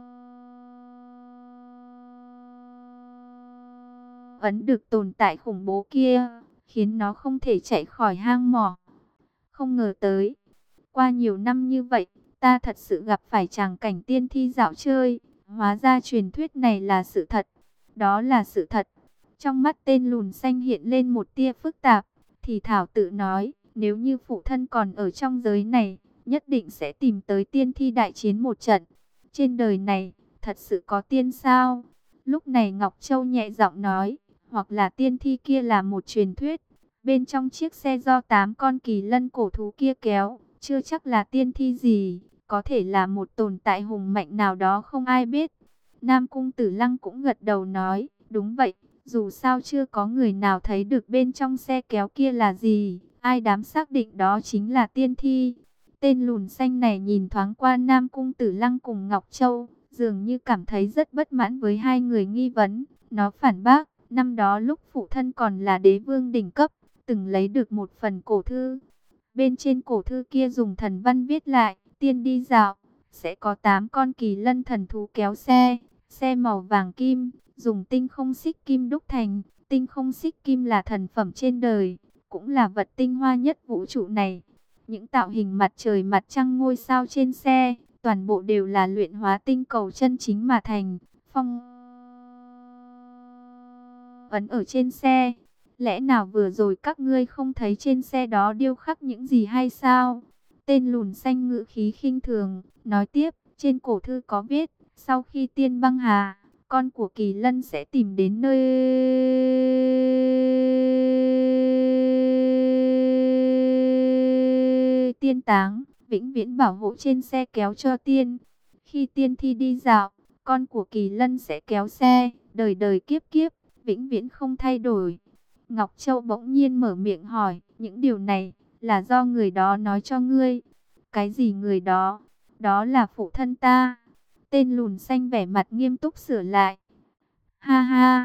ấn được tồn tại khủng bố kia, khiến nó không thể chạy khỏi hang mỏ. Không ngờ tới, qua nhiều năm như vậy, ta thật sự gặp phải tràng cảnh tiên thi dạo chơi. Hóa ra truyền thuyết này là sự thật. Đó là sự thật. Trong mắt tên lùn xanh hiện lên một tia phức tạp, thì thảo tự nói, nếu như phụ thân còn ở trong giới này, nhất định sẽ tìm tới tiên thi đại chiến một trận. Trên đời này, thật sự có tiên sao? Lúc này Ngọc Châu nhẹ giọng nói, hoặc là tiên thi kia là một truyền thuyết. Bên trong chiếc xe do tám con kỳ lân cổ thú kia kéo, chưa chắc là tiên thi gì, có thể là một tồn tại hùng mạnh nào đó không ai biết. Nam Cung Tử Lăng cũng gật đầu nói, đúng vậy, dù sao chưa có người nào thấy được bên trong xe kéo kia là gì, ai dám xác định đó chính là tiên thi. Tên lùn xanh này nhìn thoáng qua Nam Cung Tử Lăng cùng Ngọc Châu, dường như cảm thấy rất bất mãn với hai người nghi vấn. Nó phản bác, năm đó lúc phụ thân còn là đế vương đỉnh cấp, từng lấy được một phần cổ thư. Bên trên cổ thư kia dùng thần văn viết lại, tiên đi dạo, sẽ có tám con kỳ lân thần thú kéo xe, xe màu vàng kim, dùng tinh không xích kim đúc thành. Tinh không xích kim là thần phẩm trên đời, cũng là vật tinh hoa nhất vũ trụ này. Những tạo hình mặt trời mặt trăng ngôi sao trên xe, toàn bộ đều là luyện hóa tinh cầu chân chính mà thành. Phong ấn ở trên xe, lẽ nào vừa rồi các ngươi không thấy trên xe đó điêu khắc những gì hay sao? Tên lùn xanh ngữ khí khinh thường, nói tiếp, trên cổ thư có viết, sau khi tiên băng hà, con của kỳ lân sẽ tìm đến nơi tiên táng, vĩnh viễn bảo hộ trên xe kéo cho tiên. Khi tiên thi đi dạo, con của Kỳ Lân sẽ kéo xe, đời đời kiếp kiếp, vĩnh viễn không thay đổi. Ngọc Châu bỗng nhiên mở miệng hỏi, những điều này là do người đó nói cho ngươi? Cái gì người đó? Đó là phụ thân ta. Tên lùn xanh vẻ mặt nghiêm túc sửa lại. Ha ha,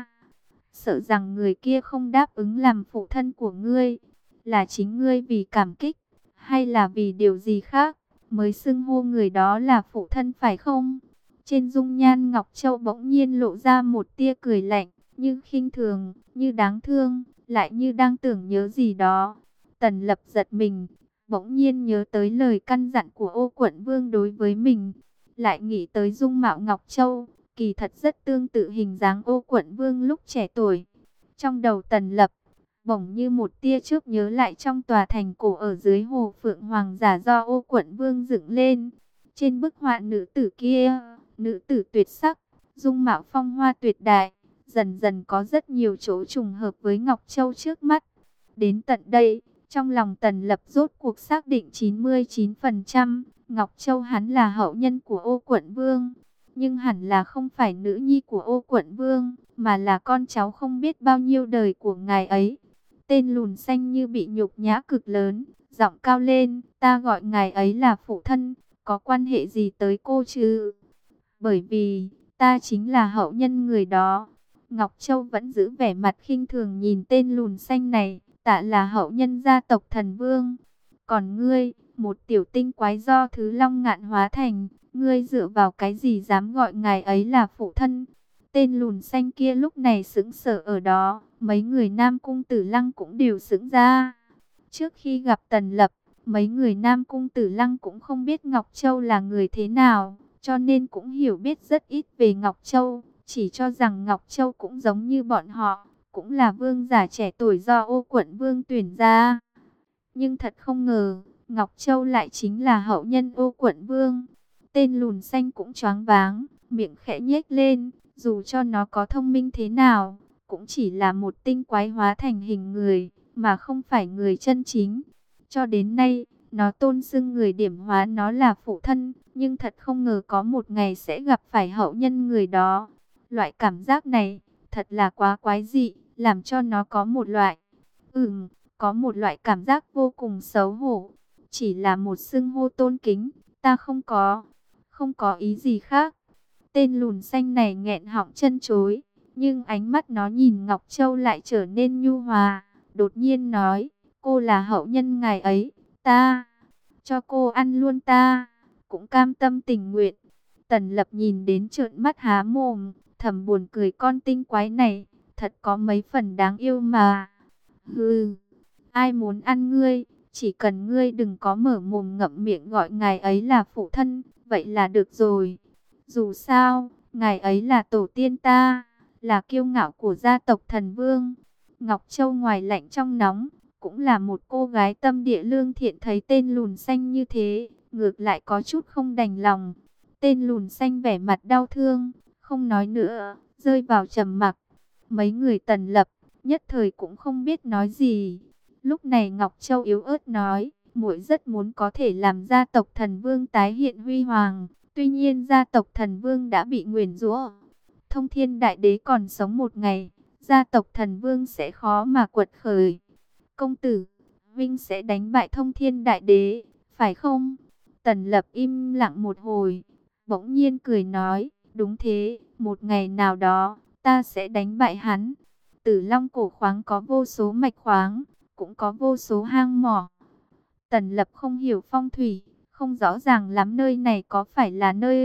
sợ rằng người kia không đáp ứng làm phụ thân của ngươi, là chính ngươi vì cảm kích, hay là vì điều gì khác, mới xưng hô người đó là phụ thân phải không? Trên dung nhan Ngọc Châu bỗng nhiên lộ ra một tia cười lạnh, như khinh thường, như đáng thương, lại như đang tưởng nhớ gì đó. Tần Lập giật mình, bỗng nhiên nhớ tới lời căn dặn của Ô Quận Vương đối với mình, lại nghĩ tới dung mạo Ngọc Châu, kỳ thật rất tương tự hình dáng Ô Quận Vương lúc trẻ tuổi. Trong đầu Tần Lập, bỗng như một tia chớp nhớ lại trong tòa thành cổ ở dưới hồ Phượng Hoàng giả do Ô Quận Vương dựng lên. Trên bức họa nữ tử kia, nữ tử tuyệt sắc, dung mạo phong hoa tuyệt đại, dần dần có rất nhiều chỗ trùng hợp với Ngọc Châu trước mắt. Đến tận đây, trong lòng Tần Lập rốt cuộc xác định chín mươi chín phần trăm, Ngọc Châu hắn là hậu nhân của Ô Quận Vương, nhưng hẳn là không phải nữ nhi của Ô Quận Vương, mà là con cháu không biết bao nhiêu đời của ngài ấy. Tên lùn xanh như bị nhục nhã cực lớn, giọng cao lên, ta gọi ngài ấy là phụ thân, có quan hệ gì tới cô chứ? Bởi vì, ta chính là hậu nhân người đó. Ngọc Châu vẫn giữ vẻ mặt khinh thường nhìn tên lùn xanh này, tạ là hậu nhân gia tộc Thần Vương. Còn ngươi, một tiểu tinh quái do Thứ Long Ngạn hóa thành, ngươi dựa vào cái gì dám gọi ngài ấy là phụ thân? Tên lùn xanh kia lúc này sững sờ ở đó, mấy người Nam Cung Tử Lăng cũng đều sững ra. Trước khi gặp Tần Lập, mấy người Nam Cung Tử Lăng cũng không biết Ngọc Châu là người thế nào, cho nên cũng hiểu biết rất ít về Ngọc Châu, chỉ cho rằng Ngọc Châu cũng giống như bọn họ, cũng là vương giả trẻ tuổi do Ô Quận Vương tuyển ra. Nhưng thật không ngờ, Ngọc Châu lại chính là hậu nhân Ô Quận Vương. Tên lùn xanh cũng choáng váng, miệng khẽ nhếch lên, dù cho nó có thông minh thế nào, cũng chỉ là một tinh quái hóa thành hình người, mà không phải người chân chính. Cho đến nay, nó tôn xưng người điểm hóa nó là phụ thân, nhưng thật không ngờ có một ngày sẽ gặp phải hậu nhân người đó. Loại cảm giác này, thật là quá quái dị, làm cho nó có một loại, ừm, có một loại cảm giác vô cùng xấu hổ. Chỉ là một xưng hô tôn kính, ta không có, không có ý gì khác. Tên lùn xanh này nghẹn họng chân chối, nhưng ánh mắt nó nhìn Ngọc Châu lại trở nên nhu hòa, đột nhiên nói, cô là hậu nhân ngài ấy, ta cho cô ăn luôn, ta cũng cam tâm tình nguyện. Tần Lập nhìn đến trợn mắt há mồm, thầm buồn cười, con tinh quái này thật có mấy phần đáng yêu mà. Hừ, ai muốn ăn ngươi, chỉ cần ngươi đừng có mở mồm ngậm miệng gọi ngài ấy là phụ thân, vậy là được rồi. Dù sao, ngài ấy là tổ tiên ta, là kiêu ngạo của gia tộc Thần Vương. Ngọc Châu ngoài lạnh trong nóng, cũng là một cô gái tâm địa lương thiện, thấy tên lùn xanh như thế, ngược lại có chút không đành lòng. Tên lùn xanh vẻ mặt đau thương, không nói nữa, rơi vào trầm mặc. Mấy người Tần Lập nhất thời cũng không biết nói gì. Lúc này Ngọc Châu yếu ớt nói, muội rất muốn có thể làm gia tộc Thần Vương tái hiện huy hoàng. Tuy nhiên gia tộc Thần Vương đã bị nguyền rủa. Thông Thiên Đại Đế còn sống một ngày, gia tộc Thần Vương sẽ khó mà quật khởi. Công tử, Vinh sẽ đánh bại Thông Thiên Đại Đế, phải không? Tần Lập im lặng một hồi, bỗng nhiên cười nói, đúng thế, một ngày nào đó, ta sẽ đánh bại hắn. Tử Long cổ khoáng có vô số mạch khoáng, cũng có vô số hang mỏ. Tần Lập không hiểu phong thủy, không rõ ràng lắm nơi này có phải là nơi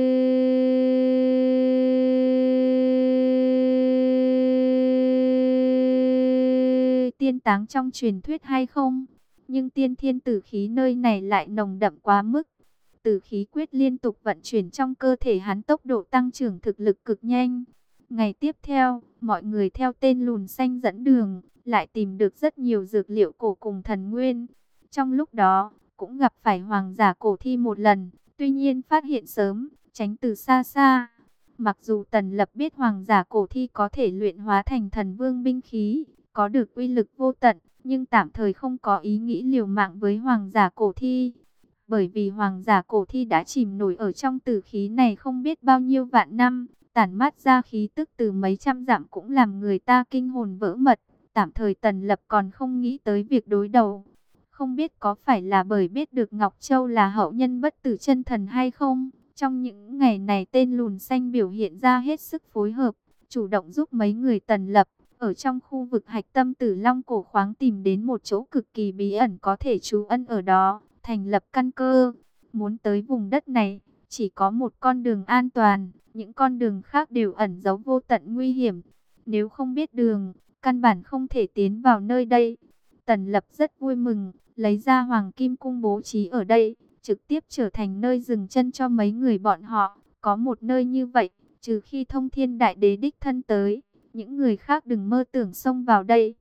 tiên táng trong truyền thuyết hay không. Nhưng tiên thiên tử khí nơi này lại nồng đậm quá mức. Tử khí quyết liên tục vận chuyển trong cơ thể hắn, tốc độ tăng trưởng thực lực cực nhanh. Ngày tiếp theo, mọi người theo tên lùn xanh dẫn đường, lại tìm được rất nhiều dược liệu cổ cùng thần nguyên. Trong lúc đó, cũng gặp phải hoàng giả cổ thi một lần, tuy nhiên phát hiện sớm, tránh từ xa xa. Mặc dù Tần Lập biết hoàng giả cổ thi có thể luyện hóa thành thần vương binh khí, có được uy lực vô tận, nhưng tạm thời không có ý nghĩ liều mạng với hoàng giả cổ thi. Bởi vì hoàng giả cổ thi đã chìm nổi ở trong tử khí này không biết bao nhiêu vạn năm, tản mát ra khí tức từ mấy trăm dặm cũng làm người ta kinh hồn vỡ mật. Tạm thời Tần Lập còn không nghĩ tới việc đối đầu. Không biết có phải là bởi biết được Ngọc Châu là hậu nhân bất tử chân thần hay không? Trong những ngày này tên lùn xanh biểu hiện ra hết sức phối hợp, chủ động giúp mấy người Tần Lập ở trong khu vực hạch tâm Tử Long cổ khoáng tìm đến một chỗ cực kỳ bí ẩn có thể trú ẩn ở đó, thành lập căn cơ. Muốn tới vùng đất này, chỉ có một con đường an toàn, những con đường khác đều ẩn giấu vô tận nguy hiểm. Nếu không biết đường, căn bản không thể tiến vào nơi đây. Tần Lập rất vui mừng, lấy ra Hoàng Kim Cung bố trí ở đây, trực tiếp trở thành nơi dừng chân cho mấy người bọn họ. Có một nơi như vậy, trừ khi Thông Thiên Đại Đế đích thân tới, những người khác đừng mơ tưởng xông vào đây.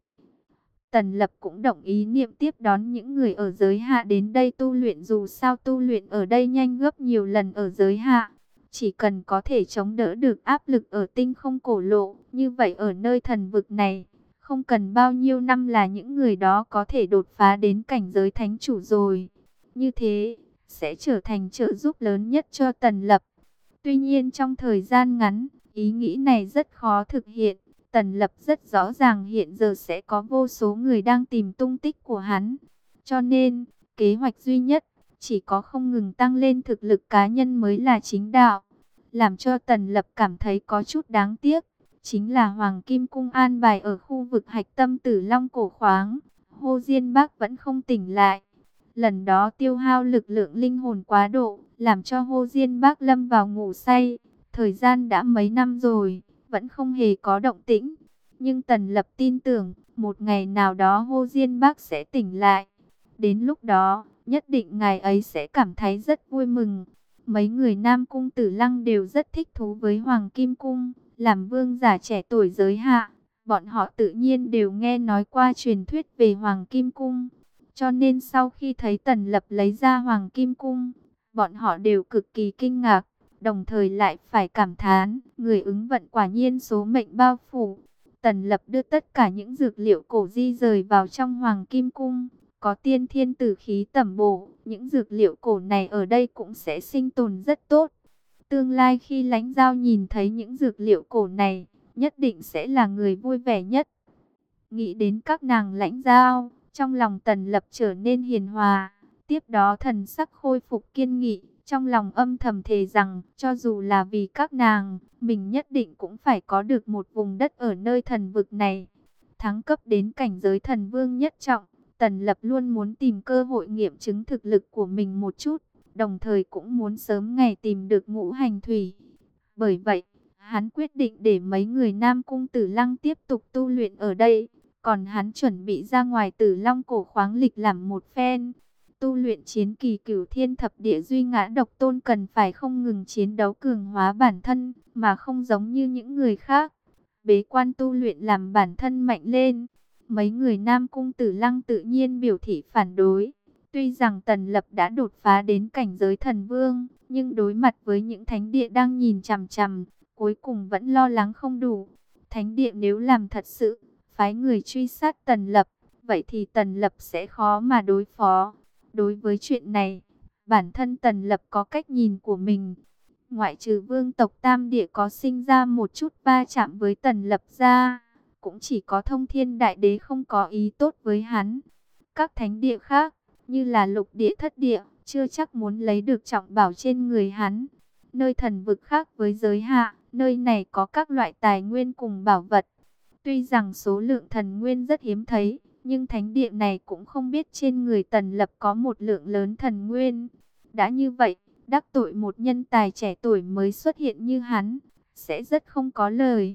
Tần Lập cũng đồng ý niệm tiếp đón những người ở giới hạ đến đây tu luyện, dù sao tu luyện ở đây nhanh gấp nhiều lần ở giới hạ. Chỉ cần có thể chống đỡ được áp lực ở tinh không cổ lộ, như vậy ở nơi thần vực này, không cần bao nhiêu năm là những người đó có thể đột phá đến cảnh giới thánh chủ rồi. Như thế, sẽ trở thành trợ giúp lớn nhất cho Tần Lập. Tuy nhiên trong thời gian ngắn, ý nghĩ này rất khó thực hiện. Tần Lập rất rõ ràng hiện giờ sẽ có vô số người đang tìm tung tích của hắn. Cho nên, kế hoạch duy nhất, chỉ có không ngừng tăng lên thực lực cá nhân mới là chính đạo. Làm cho Tần Lập cảm thấy có chút đáng tiếc, chính là Hoàng Kim Cung an bài ở khu vực hạch tâm Tử Long cổ khoáng. Hồ Diên Bác vẫn không tỉnh lại. Lần đó tiêu hao lực lượng linh hồn quá độ, làm cho Hồ Diên Bác lâm vào ngủ say. Thời gian đã mấy năm rồi, vẫn không hề có động tĩnh. Nhưng Tần Lập tin tưởng, một ngày nào đó Hồ Diên Bác sẽ tỉnh lại. Đến lúc đó, nhất định ngài ấy sẽ cảm thấy rất vui mừng. Mấy người Nam Cung Tử Lăng đều rất thích thú với Hoàng Kim Cung, làm vương giả trẻ tuổi giới hạ. Bọn họ tự nhiên đều nghe nói qua truyền thuyết về Hoàng Kim Cung. Cho nên sau khi thấy Tần Lập lấy ra Hoàng Kim Cung, bọn họ đều cực kỳ kinh ngạc, đồng thời lại phải cảm thán, người ứng vận quả nhiên số mệnh bao phủ. Tần Lập đưa tất cả những dược liệu cổ di rời vào trong Hoàng Kim Cung, có tiên thiên tử khí tẩm bổ, những dược liệu cổ này ở đây cũng sẽ sinh tồn rất tốt. Tương lai khi Lãnh Giao nhìn thấy những dược liệu cổ này, nhất định sẽ là người vui vẻ nhất. Nghĩ đến các nàng Lãnh Giao, trong lòng Tần Lập trở nên hiền hòa, tiếp đó thần sắc khôi phục kiên nghị, trong lòng âm thầm thề rằng, cho dù là vì các nàng, mình nhất định cũng phải có được một vùng đất ở nơi thần vực này. Thăng cấp đến cảnh giới thần vương nhất trọng, Tần Lập luôn muốn tìm cơ hội nghiệm chứng thực lực của mình một chút, đồng thời cũng muốn sớm ngày tìm được ngũ hành thủy. Bởi vậy, hắn quyết định để mấy người Nam Cung Tử Lăng tiếp tục tu luyện ở đây. Còn hắn chuẩn bị ra ngoài Tử Long cổ khoáng lịch làm một phen. Tu luyện chiến kỳ cửu thiên thập địa duy ngã độc tôn cần phải không ngừng chiến đấu cường hóa bản thân, mà không giống như những người khác. Bế quan tu luyện làm bản thân mạnh lên. Mấy người Nam Cung Tử Lăng tự nhiên biểu thị phản đối. Tuy rằng Tần Lập đã đột phá đến cảnh giới thần vương, nhưng đối mặt với những thánh địa đang nhìn chằm chằm, cuối cùng vẫn lo lắng không đủ. Thánh địa nếu làm thật sự phái người truy sát Tần Lập, vậy thì Tần Lập sẽ khó mà đối phó. Đối với chuyện này, bản thân Tần Lập có cách nhìn của mình. Ngoại trừ vương tộc Tam Địa có sinh ra một chút va chạm với Tần Lập ra, cũng chỉ có Thông Thiên Đại Đế không có ý tốt với hắn. Các thánh địa khác, như là Lục Địa Thất Địa, chưa chắc muốn lấy được trọng bảo trên người hắn. Nơi thần vực khác với giới hạ, nơi này có các loại tài nguyên cùng bảo vật. Tuy rằng số lượng thần nguyên rất hiếm thấy, nhưng thánh địa này cũng không biết trên người Tần Lập có một lượng lớn thần nguyên. Đã như vậy, đắc tội một nhân tài trẻ tuổi mới xuất hiện như hắn, sẽ rất không có lời.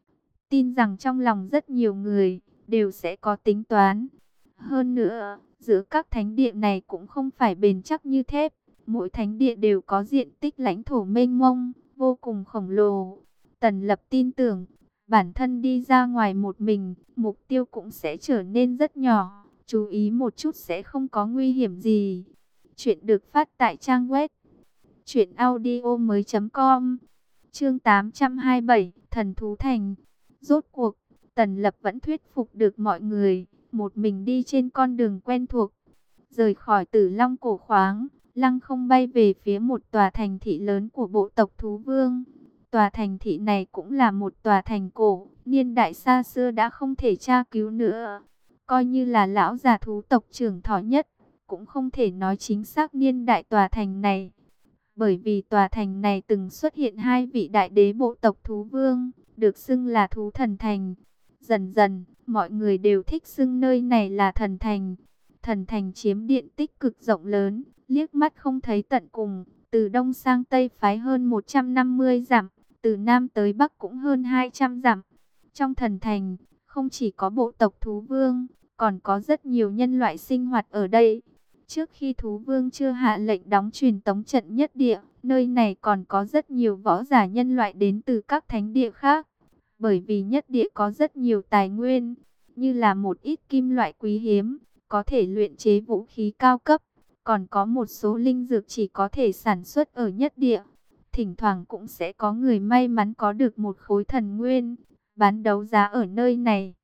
Tin rằng trong lòng rất nhiều người, đều sẽ có tính toán. Hơn nữa, giữa các thánh địa này cũng không phải bền chắc như thép. Mỗi thánh địa đều có diện tích lãnh thổ mênh mông, vô cùng khổng lồ. Tần Lập tin tưởng, bản thân đi ra ngoài một mình, mục tiêu cũng sẽ trở nên rất nhỏ. Chú ý một chút sẽ không có nguy hiểm gì. Chuyện được phát tại trang web truyện audio mới chấm com. Chương tám trăm hai mươi bảy, Thần Thú Thành. Rốt cuộc, Tần Lập vẫn thuyết phục được mọi người, một mình đi trên con đường quen thuộc. Rời khỏi Tử Long cổ khoáng, lăng không bay về phía một tòa thành thị lớn của bộ tộc Thú Vương. tòa thành thị này cũng là một tòa thành cổ, niên đại xa xưa đã không thể tra cứu nữa. Coi như là lão già thú tộc trưởng thọ nhất, cũng không thể nói chính xác niên đại tòa thành này. Bởi vì tòa thành này từng xuất hiện hai vị đại đế bộ tộc thú vương, được xưng là thú thần thành. Dần dần, mọi người đều thích xưng nơi này là thần thành. Thần thành chiếm diện tích cực rộng lớn, liếc mắt không thấy tận cùng, từ đông sang tây phái hơn một trăm năm mươi dặm, từ nam tới bắc cũng hơn hai trăm dặm. Trong thần thành, không chỉ có bộ tộc thú vương, còn có rất nhiều nhân loại sinh hoạt ở đây. Trước khi thú vương chưa hạ lệnh đóng truyền tống trận nhất địa, nơi này còn có rất nhiều võ giả nhân loại đến từ các thánh địa khác. Bởi vì nhất địa có rất nhiều tài nguyên, như là một ít kim loại quý hiếm, có thể luyện chế vũ khí cao cấp. Còn có một số linh dược chỉ có thể sản xuất ở nhất địa. Thỉnh thoảng cũng sẽ có người may mắn có được một khối thần nguyên, bán đấu giá ở nơi này.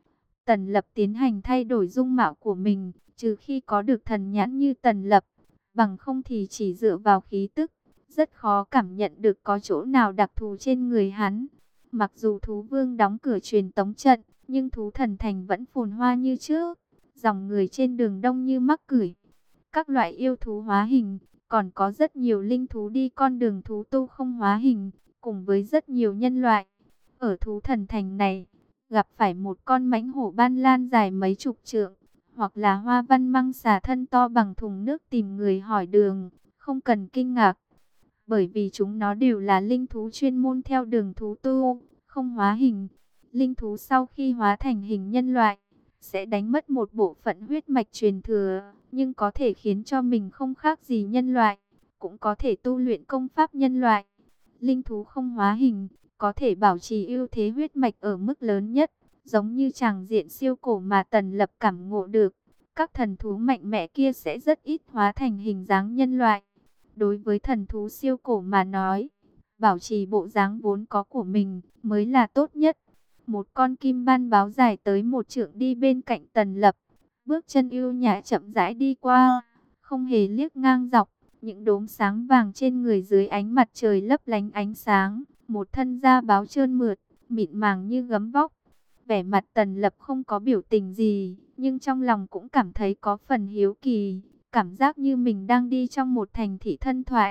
Tần Lập tiến hành thay đổi dung mạo của mình, trừ khi có được thần nhãn như Tần Lập, bằng không thì chỉ dựa vào khí tức, rất khó cảm nhận được có chỗ nào đặc thù trên người hắn. Mặc dù thú vương đóng cửa truyền tống trận, nhưng thú thần thành vẫn phồn hoa như trước, dòng người trên đường đông như mắc cửi. Các loại yêu thú hóa hình, còn có rất nhiều linh thú đi con đường thú tu không hóa hình, cùng với rất nhiều nhân loại. Ở thú thần thành này, gặp phải một con mãnh hổ ban lan dài mấy chục trượng, hoặc là hoa văn măng xà thân to bằng thùng nước tìm người hỏi đường, không cần kinh ngạc. Bởi vì chúng nó đều là linh thú chuyên môn theo đường thú tu, không hóa hình. Linh thú sau khi hóa thành hình nhân loại, sẽ đánh mất một bộ phận huyết mạch truyền thừa, nhưng có thể khiến cho mình không khác gì nhân loại, cũng có thể tu luyện công pháp nhân loại. Linh thú không hóa hình, có thể bảo trì ưu thế huyết mạch ở mức lớn nhất, giống như tràng diện siêu cổ mà Tần Lập cảm ngộ được. Các thần thú mạnh mẽ kia sẽ rất ít hóa thành hình dáng nhân loại. Đối với thần thú siêu cổ mà nói, bảo trì bộ dáng vốn có của mình mới là tốt nhất. Một con kim ban báo dài tới một trượng đi bên cạnh Tần Lập, bước chân ưu nhã chậm rãi đi qua, không hề liếc ngang dọc. Những đốm sáng vàng trên người dưới ánh mặt trời lấp lánh ánh sáng, một thân da báo trơn mượt, mịn màng như gấm vóc. Vẻ mặt Tần Lập không có biểu tình gì, nhưng trong lòng cũng cảm thấy có phần hiếu kỳ, cảm giác như mình đang đi trong một thành thị thân thoại.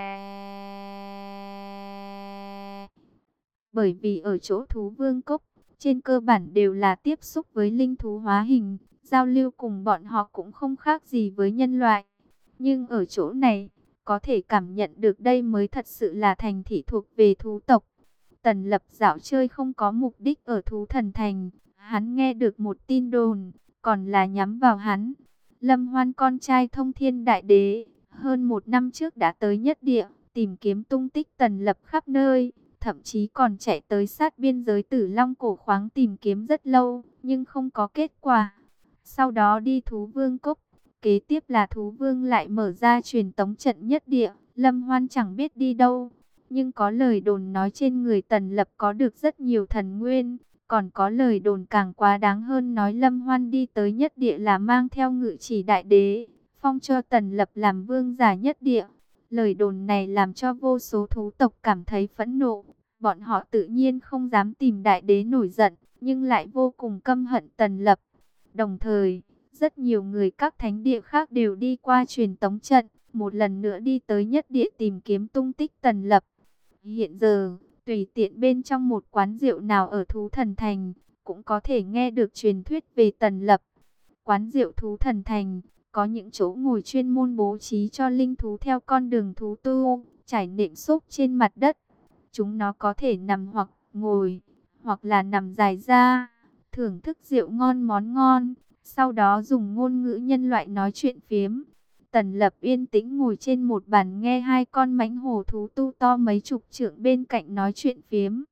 Bởi vì ở chỗ thú vương cốc, trên cơ bản đều là tiếp xúc với linh thú hóa hình, giao lưu cùng bọn họ cũng không khác gì với nhân loại. Nhưng ở chỗ này, có thể cảm nhận được đây mới thật sự là thành thị thuộc về thú tộc. Tần Lập dạo chơi không có mục đích ở thú thần thành, hắn nghe được một tin đồn, còn là nhắm vào hắn. Lâm Hoan con trai Thông Thiên Đại Đế, hơn một năm trước đã tới nhất địa, tìm kiếm tung tích Tần Lập khắp nơi, thậm chí còn chạy tới sát biên giới Tử Long cổ khoáng tìm kiếm rất lâu, nhưng không có kết quả. Sau đó đi thú vương cốc, kế tiếp là thú vương lại mở ra truyền tống trận nhất địa, Lâm Hoan chẳng biết đi đâu. Nhưng có lời đồn nói trên người Tần Lập có được rất nhiều thần nguyên, còn có lời đồn càng quá đáng hơn nói Lâm Hoan đi tới nhất địa là mang theo ngự chỉ đại đế, phong cho Tần Lập làm vương giả nhất địa. Lời đồn này làm cho vô số thú tộc cảm thấy phẫn nộ, bọn họ tự nhiên không dám tìm đại đế nổi giận, nhưng lại vô cùng căm hận Tần Lập. Đồng thời, rất nhiều người các thánh địa khác đều đi qua truyền tống trận, một lần nữa đi tới nhất địa tìm kiếm tung tích Tần Lập. Hiện giờ, tùy tiện bên trong một quán rượu nào ở Thú Thần Thành, cũng có thể nghe được truyền thuyết về Tần Lập. Quán rượu Thú Thần Thành, có những chỗ ngồi chuyên môn bố trí cho linh thú theo con đường thú tu, trải nệm xốp trên mặt đất. Chúng nó có thể nằm hoặc ngồi, hoặc là nằm dài ra, thưởng thức rượu ngon món ngon, sau đó dùng ngôn ngữ nhân loại nói chuyện phiếm. Tần Lập yên tĩnh ngồi trên một bàn nghe hai con mãnh hổ thú tu to mấy chục trượng bên cạnh nói chuyện phiếm.